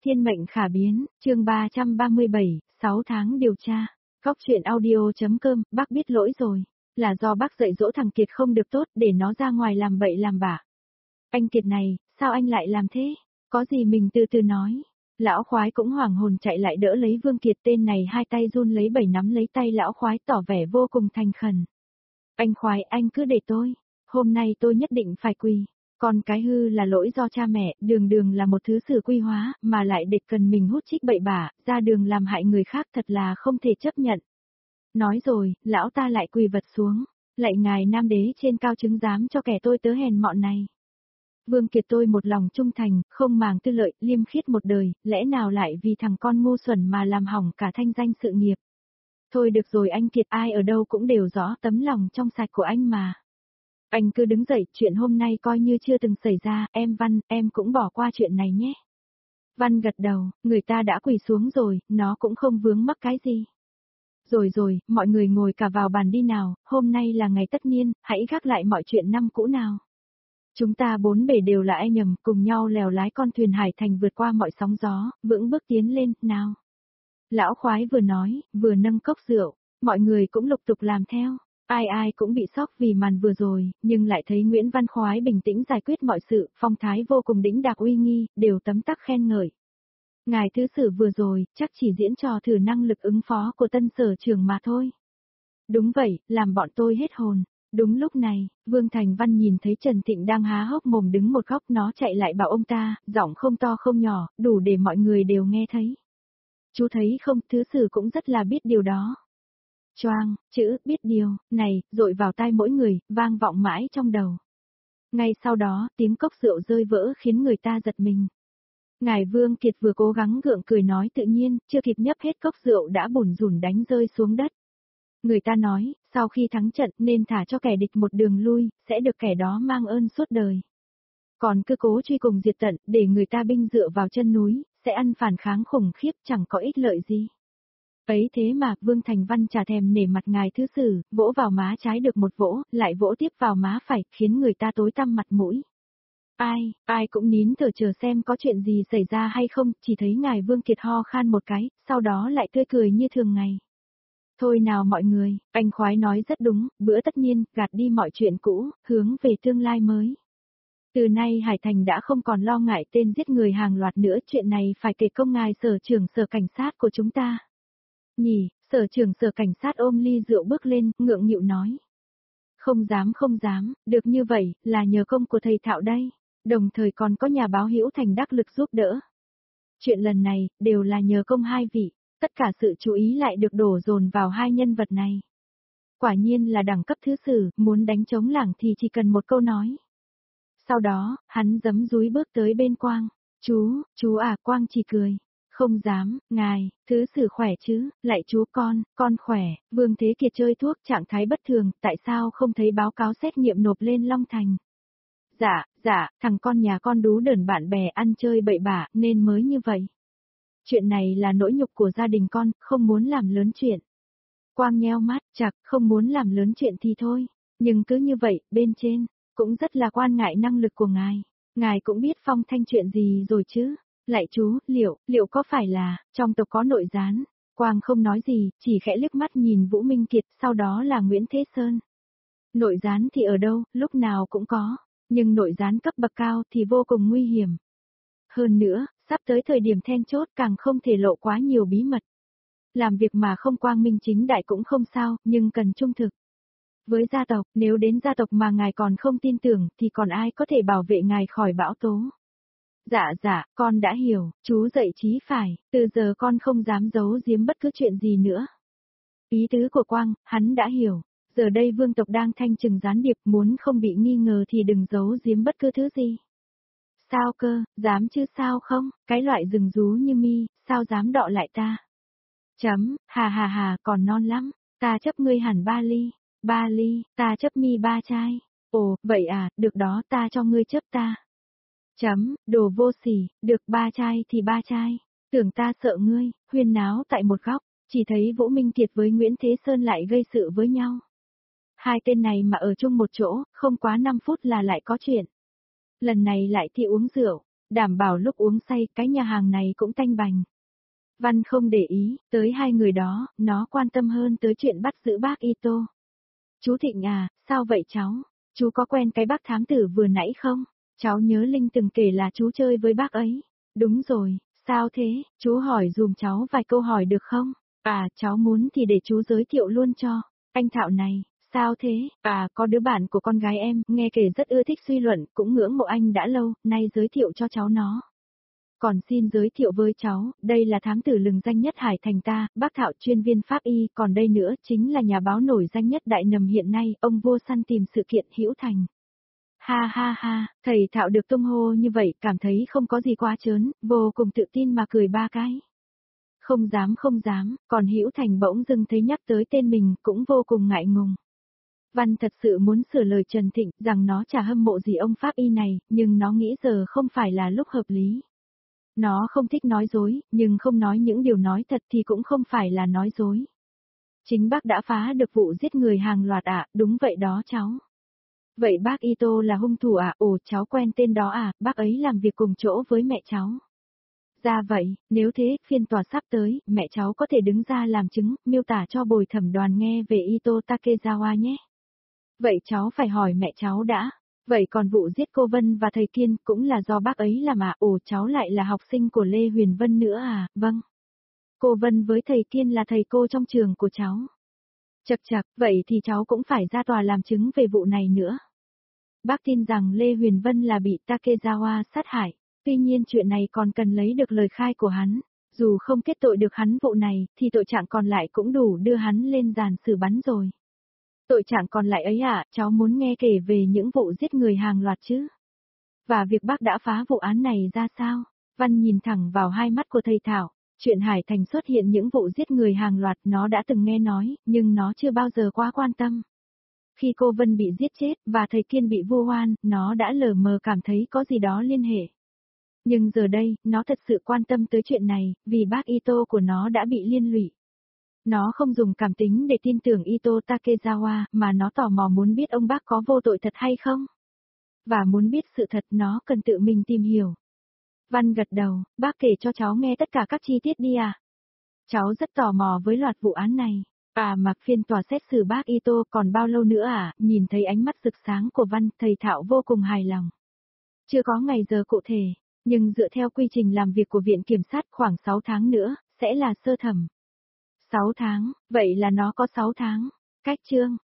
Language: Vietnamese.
Thiên mệnh khả biến, chương 337, 6 tháng điều tra. Góc truyện audio.com, bác biết lỗi rồi. Là do bác dạy dỗ thằng Kiệt không được tốt để nó ra ngoài làm bậy làm bạ. Anh Kiệt này, sao anh lại làm thế? Có gì mình từ từ nói. Lão khoái cũng hoảng hồn chạy lại đỡ lấy Vương Kiệt, tên này hai tay run lấy bẩy nắm lấy tay lão khoái tỏ vẻ vô cùng thành khẩn. Anh khoái, anh cứ để tôi. Hôm nay tôi nhất định phải quỳ. Còn cái hư là lỗi do cha mẹ, đường đường là một thứ sử quy hóa, mà lại địch cần mình hút chích bậy bạ, ra đường làm hại người khác thật là không thể chấp nhận. Nói rồi, lão ta lại quỳ vật xuống, lạy ngài nam đế trên cao chứng giám cho kẻ tôi tớ hèn mọn này. Vương Kiệt tôi một lòng trung thành, không màng tư lợi, liêm khiết một đời, lẽ nào lại vì thằng con ngu xuẩn mà làm hỏng cả thanh danh sự nghiệp. Thôi được rồi anh Kiệt, ai ở đâu cũng đều rõ tấm lòng trong sạch của anh mà. Anh cứ đứng dậy, chuyện hôm nay coi như chưa từng xảy ra, em Văn, em cũng bỏ qua chuyện này nhé. Văn gật đầu, người ta đã quỳ xuống rồi, nó cũng không vướng mắc cái gì. Rồi, mọi người ngồi cả vào bàn đi nào, hôm nay là ngày tất niên, hãy gác lại mọi chuyện năm cũ nào. Chúng ta bốn bề đều là anh nhầm, cùng nhau lèo lái con thuyền hải thành vượt qua mọi sóng gió, vững bước tiến lên, nào. Lão khoái vừa nói, vừa nâng cốc rượu, mọi người cũng lục tục làm theo. Ai cũng bị sốc vì màn vừa rồi, nhưng lại thấy Nguyễn Văn Khoái bình tĩnh giải quyết mọi sự, phong thái vô cùng đĩnh đạc uy nghi, đều tấm tắc khen ngợi. Ngài thứ sử vừa rồi, chắc chỉ diễn trò thử năng lực ứng phó của tân sở trưởng mà thôi. Đúng vậy, làm bọn tôi hết hồn. Đúng lúc này, Vương Thành Văn nhìn thấy Trần Thịnh đang há hốc mồm đứng một góc, nó chạy lại bảo ông ta, giọng không to không nhỏ, đủ để mọi người đều nghe thấy. Chú thấy không, thứ sử cũng rất là biết điều đó. Choang, chữ, biết điều, này, dội vào tai mỗi người, vang vọng mãi trong đầu. Ngay sau đó, tiếng cốc rượu rơi vỡ khiến người ta giật mình. Ngài Vương Kiệt vừa cố gắng gượng cười nói tự nhiên, chưa kịp nhấp hết cốc rượu đã bủn rủn đánh rơi xuống đất. Người ta nói, sau khi thắng trận nên thả cho kẻ địch một đường lui, sẽ được kẻ đó mang ơn suốt đời. Còn cứ cố truy cùng diệt tận, để người ta binh dựa vào chân núi, sẽ ăn phản kháng khủng khiếp chẳng có ích lợi gì. Ấy thế mà, Vương Thành Văn chả thèm nể mặt ngài thứ sử, vỗ vào má trái được một vỗ, lại vỗ tiếp vào má phải, khiến người ta tối tăm mặt mũi. Ai cũng nín thở chờ xem có chuyện gì xảy ra hay không, chỉ thấy ngài Vương Kiệt ho khan một cái, sau đó lại tươi cười như thường ngày. Thôi nào mọi người, anh Khoái nói rất đúng, bữa tất nhiên, gạt đi mọi chuyện cũ, hướng về tương lai mới. Từ nay Hải Thành đã không còn lo ngại tên giết người hàng loạt nữa, chuyện này phải kể công ngài sở trưởng sở cảnh sát của chúng ta. Nhỉ, sở trưởng sở cảnh sát ôm ly rượu bước lên, ngượng nghịu nói. Không dám, được như vậy, là nhờ công của thầy Thạo đây, đồng thời còn có nhà báo Hữu Thành đắc lực giúp đỡ. Chuyện lần này, đều là nhờ công hai vị, tất cả sự chú ý lại được đổ dồn vào hai nhân vật này. Quả nhiên là đẳng cấp thứ sử, muốn đánh trống lảng thì chỉ cần một câu nói. Sau đó, hắn giấm dúi bước tới bên Quang. Chú à, Quang chỉ cười. Không dám, ngài, thứ sử khỏe chứ, lại chú con khỏe, Vương Thế Kiệt chơi thuốc trạng thái bất thường, tại sao không thấy báo cáo xét nghiệm nộp lên Long Thành? Dạ, thằng con nhà con đú đởn bạn bè ăn chơi bậy bạ, nên mới như vậy. Chuyện này là nỗi nhục của gia đình con, không muốn làm lớn chuyện. Quang nheo mắt, chặt, không muốn làm lớn chuyện thì thôi, nhưng cứ như vậy, bên trên, cũng rất là quan ngại năng lực của ngài cũng biết Phong Thanh chuyện gì rồi chứ. Lại chú, liệu có phải là, trong tộc có nội gián? Quang không nói gì, chỉ khẽ liếc mắt nhìn Vũ Minh Kiệt, sau đó là Nguyễn Thế Sơn. Nội gián thì ở đâu, lúc nào cũng có, nhưng nội gián cấp bậc cao thì vô cùng nguy hiểm. Hơn nữa, sắp tới thời điểm then chốt càng không thể lộ quá nhiều bí mật. Làm việc mà không quang minh chính đại cũng không sao, nhưng cần trung thực. Với gia tộc, nếu đến gia tộc mà ngài còn không tin tưởng thì còn ai có thể bảo vệ ngài khỏi bão tố. Dạ, con đã hiểu, chú dạy chí phải, từ giờ con không dám giấu giếm bất cứ chuyện gì nữa. Ý tứ của Quang, hắn đã hiểu, giờ đây vương tộc đang thanh trừng gián điệp, muốn không bị nghi ngờ thì đừng giấu giếm bất cứ thứ gì. Sao cơ, dám chứ sao không, cái loại rừng rú như mi, sao dám đọ lại ta? Hà, còn non lắm, ta chấp ngươi hẳn 3 ly, ta chấp mi 3 chai. Ồ, vậy à, được đó, ta cho ngươi chấp ta. Đồ vô sỉ, được 3 chai thì 3 chai. Tưởng ta sợ ngươi, huyên náo tại một góc, chỉ thấy Vũ Minh Kiệt với Nguyễn Thế Sơn lại gây sự với nhau. Hai tên này mà ở chung một chỗ, không quá 5 phút là lại có chuyện. Lần này lại thì uống rượu, đảm bảo lúc uống say cái nhà hàng này cũng tanh bành. Văn không để ý tới hai người đó, nó quan tâm hơn tới chuyện bắt giữ bác Ito. Chú Thịnh à, sao vậy cháu? Chú có quen cái bác thám tử vừa nãy không? Cháu nhớ Linh từng kể là chú chơi với bác ấy. Đúng rồi, sao thế? Chú hỏi dùm cháu vài câu hỏi được không? À, cháu muốn thì để chú giới thiệu luôn cho. Anh Thạo này, sao thế? À, có đứa bạn của con gái em, nghe kể rất ưa thích suy luận, cũng ngưỡng mộ anh đã lâu, nay giới thiệu cho cháu nó. Còn xin giới thiệu với cháu, đây là thám tử lừng danh nhất Hải Thành ta, bác Thạo chuyên viên pháp y, còn đây nữa chính là nhà báo nổi danh nhất Đại Nầm hiện nay, ông Vô Săn tìm sự kiện Hữu Thành. Ha ha ha, thầy Thạo được tung hô như vậy, cảm thấy không có gì quá trớn, vô cùng tự tin mà cười ba cái. Không dám, còn Hữu Thành bỗng dưng thấy nhắc tới tên mình, cũng vô cùng ngại ngùng. Văn thật sự muốn sửa lời Trần Thịnh, rằng nó chả hâm mộ gì ông pháp y này, nhưng nó nghĩ giờ không phải là lúc hợp lý. Nó không thích nói dối, nhưng không nói những điều nói thật thì cũng không phải là nói dối. Chính bác đã phá được vụ giết người hàng loạt ạ, đúng vậy đó cháu. Vậy bác Ito là hung thủ à? Ồ, cháu quen tên đó à, bác ấy làm việc cùng chỗ với mẹ cháu. Ra vậy, nếu thế, phiên tòa sắp tới, mẹ cháu có thể đứng ra làm chứng, miêu tả cho bồi thẩm đoàn nghe về Ito Takezawa nhé. Vậy cháu phải hỏi mẹ cháu đã. Vậy còn vụ giết cô Vân và thầy Kiên cũng là do bác ấy làm à? Ồ, cháu lại là học sinh của Lê Huyền Vân nữa à? Vâng. Cô Vân với thầy Kiên là thầy cô trong trường của cháu. Chậc chậc, vậy thì cháu cũng phải ra tòa làm chứng về vụ này nữa. Bác tin rằng Lê Huyền Vân là bị Takezawa sát hại, tuy nhiên chuyện này còn cần lấy được lời khai của hắn. Dù không kết tội được hắn vụ này, thì tội trạng còn lại cũng đủ đưa hắn lên giàn xử bắn rồi. Tội trạng còn lại ấy à, cháu muốn nghe kể về những vụ giết người hàng loạt chứ? Và việc bác đã phá vụ án này ra sao? Văn nhìn thẳng vào hai mắt của thầy Thảo. Chuyện Hải Thành xuất hiện những vụ giết người hàng loạt nó đã từng nghe nói, nhưng nó chưa bao giờ quá quan tâm. Khi cô Vân bị giết chết và thầy Kiên bị vu oan, nó đã lờ mờ cảm thấy có gì đó liên hệ. Nhưng giờ đây, nó thật sự quan tâm tới chuyện này, vì bác Ito của nó đã bị liên lụy. Nó không dùng cảm tính để tin tưởng Ito Takezawa, mà nó tò mò muốn biết ông bác có vô tội thật hay không. Và muốn biết sự thật nó cần tự mình tìm hiểu. Văn gật đầu, bác kể cho cháu nghe tất cả các chi tiết đi à. Cháu rất tò mò với loạt vụ án này. À mà phiên tòa xét xử bác Ito còn bao lâu nữa à? Nhìn thấy ánh mắt rực sáng của Văn, thầy Thạo vô cùng hài lòng. Chưa có ngày giờ cụ thể, nhưng dựa theo quy trình làm việc của Viện Kiểm sát khoảng 6 tháng nữa, sẽ là sơ thẩm. 6 tháng, vậy là nó có 6 tháng. Cách chương.